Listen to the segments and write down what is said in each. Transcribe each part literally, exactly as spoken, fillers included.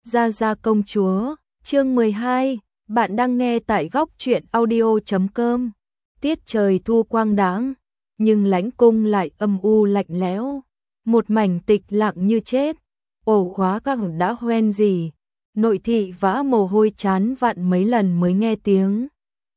Gia Gia công chúa, chương mười hai, bạn đang nghe tại góc truyện audio chấm com. Tiết trời thu quang đãng, nhưng lãnh cung lại âm u lạnh lẽo, một mảnh tịch lặng như chết. Ổ khóa các đã hoen gì, nội thị vã mồ hôi chán vặn mấy lần mới nghe tiếng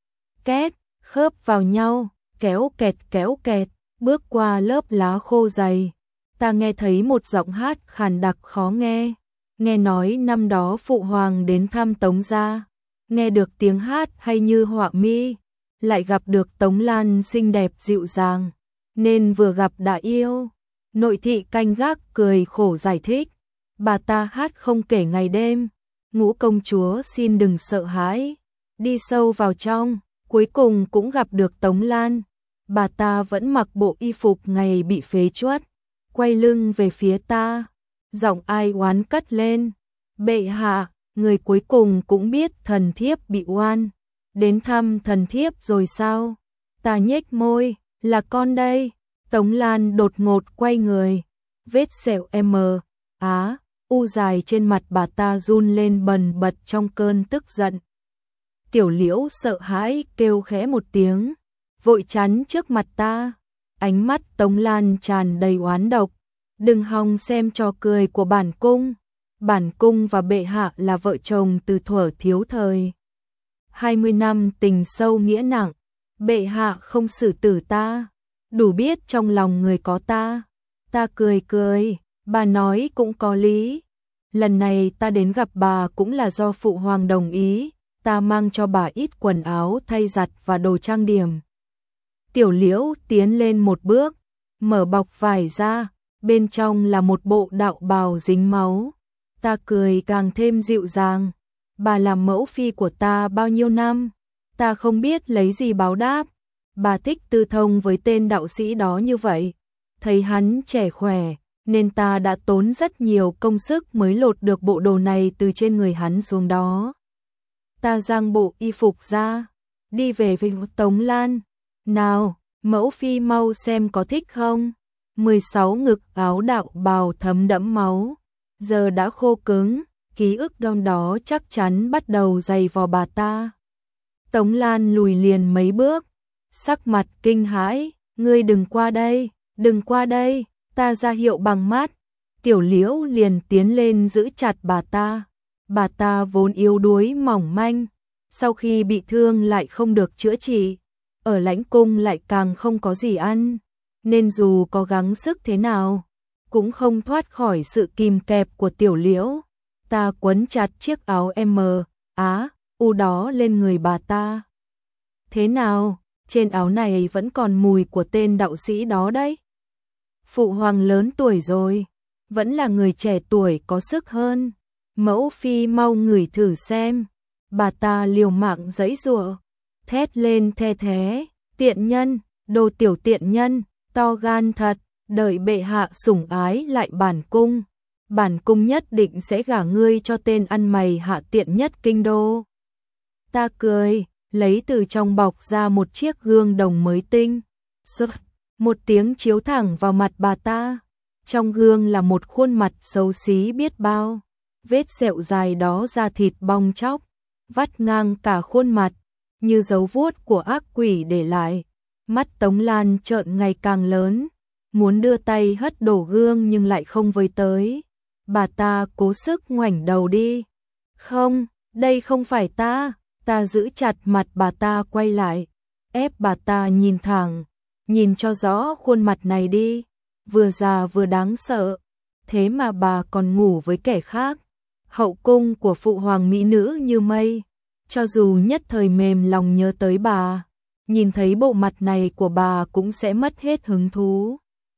két khớp vào nhau, kéo kẹt kéo kẹt, bước qua lớp lá khô dày. Ta nghe thấy một giọng hát khàn đặc khó nghe. Nghe nói năm đó phụ hoàng đến thăm Tống gia, nghe được tiếng hát hay như họa mi, lại gặp được Tống Lan xinh đẹp dịu dàng, nên vừa gặp đã yêu. Nội thị canh gác cười khổ giải thích, bà ta hát không kể ngày đêm, Ngũ công chúa xin đừng sợ hãi. Đi sâu vào trong, cuối cùng cũng gặp được Tống Lan. Bà ta vẫn mặc bộ y phục ngày bị phế truất, quay lưng về phía ta. Giọng ai oán cất lên, bệ hạ, người cuối cùng cũng biết thần thiếp bị oan, đến thăm thần thiếp rồi sao? Ta nhếch môi, là con đây. Tống Lan đột ngột quay người, vết sẹo M, á, u dài trên mặt bà ta run lên bần bật trong cơn tức giận. Tiểu Liễu sợ hãi kêu khẽ một tiếng, vội chắn trước mặt ta, ánh mắt Tống Lan tràn đầy oán độc. Đừng hòng xem trò cười của bản cung. Bản cung và bệ hạ là vợ chồng từ thuở thiếu thời. hai mươi năm tình sâu nghĩa nặng, bệ hạ không xử tử ta, đủ biết trong lòng người có ta. Ta cười cười, bà nói cũng có lý. Lần này ta đến gặp bà cũng là do phụ hoàng đồng ý, ta mang cho bà ít quần áo thay giặt và đồ trang điểm. Tiểu Liễu tiến lên một bước, mở bọc vải ra. Bên trong là một bộ đạo bào dính máu. Ta cười càng thêm dịu dàng. Bà làm mẫu phi của ta bao nhiêu năm, ta không biết lấy gì báo đáp. Bà thích tư thông với tên đạo sĩ đó như vậy. Thấy hắn trẻ khỏe, nên ta đã tốn rất nhiều công sức mới lột được bộ đồ này từ trên người hắn xuống đó. Ta giang bộ y phục ra, đi về với Tống Lan. Nào, mẫu phi mau xem có thích không? mười sáu ngực áo đạo bào thấm đẫm máu, giờ đã khô cứng, ký ức đon đó chắc chắn bắt đầu dày vò bà ta. Tống Lan lùi liền mấy bước, sắc mặt kinh hãi, ngươi đừng qua đây, đừng qua đây, ta ra hiệu bằng mắt. Tiểu Liễu liền tiến lên giữ chặt bà ta. Bà ta vốn yếu đuối mỏng manh, sau khi bị thương lại không được chữa trị, ở lãnh cung lại càng không có gì ăn. Nên dù có gắng sức thế nào, cũng không thoát khỏi sự kìm kẹp của Tiểu Liễu. Ta quấn chặt chiếc áo M, á, u đó lên người bà ta. Thế nào, trên áo này vẫn còn mùi của tên đạo sĩ đó đấy. Phụ hoàng lớn tuổi rồi, vẫn là người trẻ tuổi có sức hơn. Mẫu phi mau ngửi thử xem. Bà ta liều mạng giãy giụa, thét lên the thé, tiện nhân, đồ tiểu tiện nhân. To gan thật, đợi bệ hạ sủng ái lại bản cung, bản cung nhất định sẽ gả ngươi cho tên ăn mày hạ tiện nhất kinh đô. Ta cười, lấy từ trong bọc ra một chiếc gương đồng mới tinh. Sức, một tiếng chiếu thẳng vào mặt bà ta. Trong gương là một khuôn mặt xấu xí biết bao, vết sẹo dài đó da thịt bong tróc, vắt ngang cả khuôn mặt, như dấu vuốt của ác quỷ để lại. Mắt Tống Lan trợn ngày càng lớn, muốn đưa tay hất đổ gương nhưng lại không với tới. Bà ta cố sức ngoảnh đầu đi. Không, đây không phải ta. Ta giữ chặt mặt bà ta quay lại, ép bà ta nhìn thẳng, nhìn cho rõ khuôn mặt này đi, vừa già vừa đáng sợ. Thế mà bà còn ngủ với kẻ khác. Hậu cung của phụ hoàng mỹ nữ như mây, cho dù nhất thời mềm lòng nhớ tới bà, nhìn thấy bộ mặt này của bà cũng sẽ mất hết hứng thú.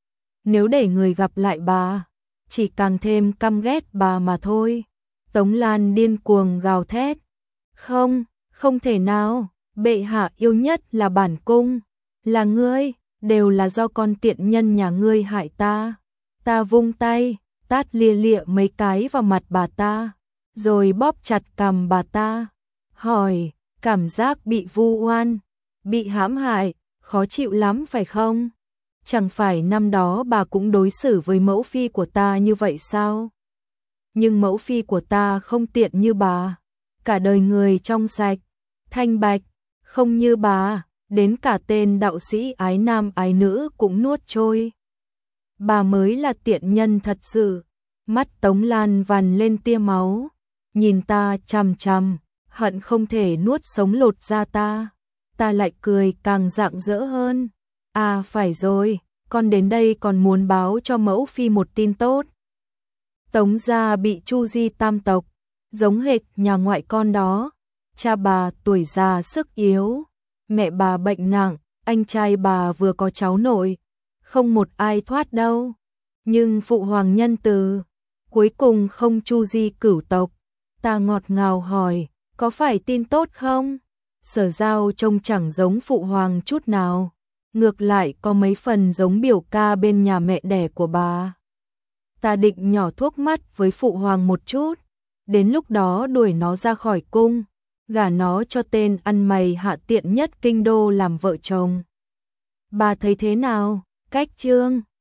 Nếu để người gặp lại bà, chỉ càng thêm căm ghét bà mà thôi. Tống Lan điên cuồng gào thét. Không, không thể nào, bệ hạ yêu nhất là bản cung, là ngươi, đều là do con tiện nhân nhà ngươi hại ta. Ta vung tay, tát lia lịa mấy cái vào mặt bà ta, rồi bóp chặt cằm bà ta. Hỏi, cảm giác bị vu oan, bị hãm hại, khó chịu lắm phải không? Chẳng phải năm đó bà cũng đối xử với mẫu phi của ta như vậy sao? nhưng mẫu phi của ta không tiện như bà, cả đời người trong sạch, thanh bạch, không như bà, đến cả tên đạo sĩ ái nam ái nữ cũng nuốt trôi. Bà mới là tiện nhân thật sự. Mắt Tống Lan vằn lên tia máu, nhìn ta chằm chằm, hận không thể nuốt sống lột da ta. Ta lại cười càng rạng rỡ hơn. À phải rồi, con đến đây còn muốn báo cho mẫu phi một tin tốt. Tống gia bị chu di tam tộc, giống hệt nhà ngoại con đó. Cha bà tuổi già sức yếu, mẹ bà bệnh nặng, anh trai bà vừa có cháu nội, không một ai thoát đâu. Nhưng phụ hoàng nhân từ, cuối cùng không chu di cửu tộc. Ta ngọt ngào hỏi, có phải tin tốt không? Sở Giao trông chẳng giống phụ hoàng chút nào, ngược lại có mấy phần giống biểu ca bên nhà mẹ đẻ của bà. Ta định nhỏ thuốc mắt với phụ hoàng một chút, đến lúc đó đuổi nó ra khỏi cung, gả nó cho tên ăn mày hạ tiện nhất kinh đô làm vợ chồng. Bà thấy thế nào? Cách chương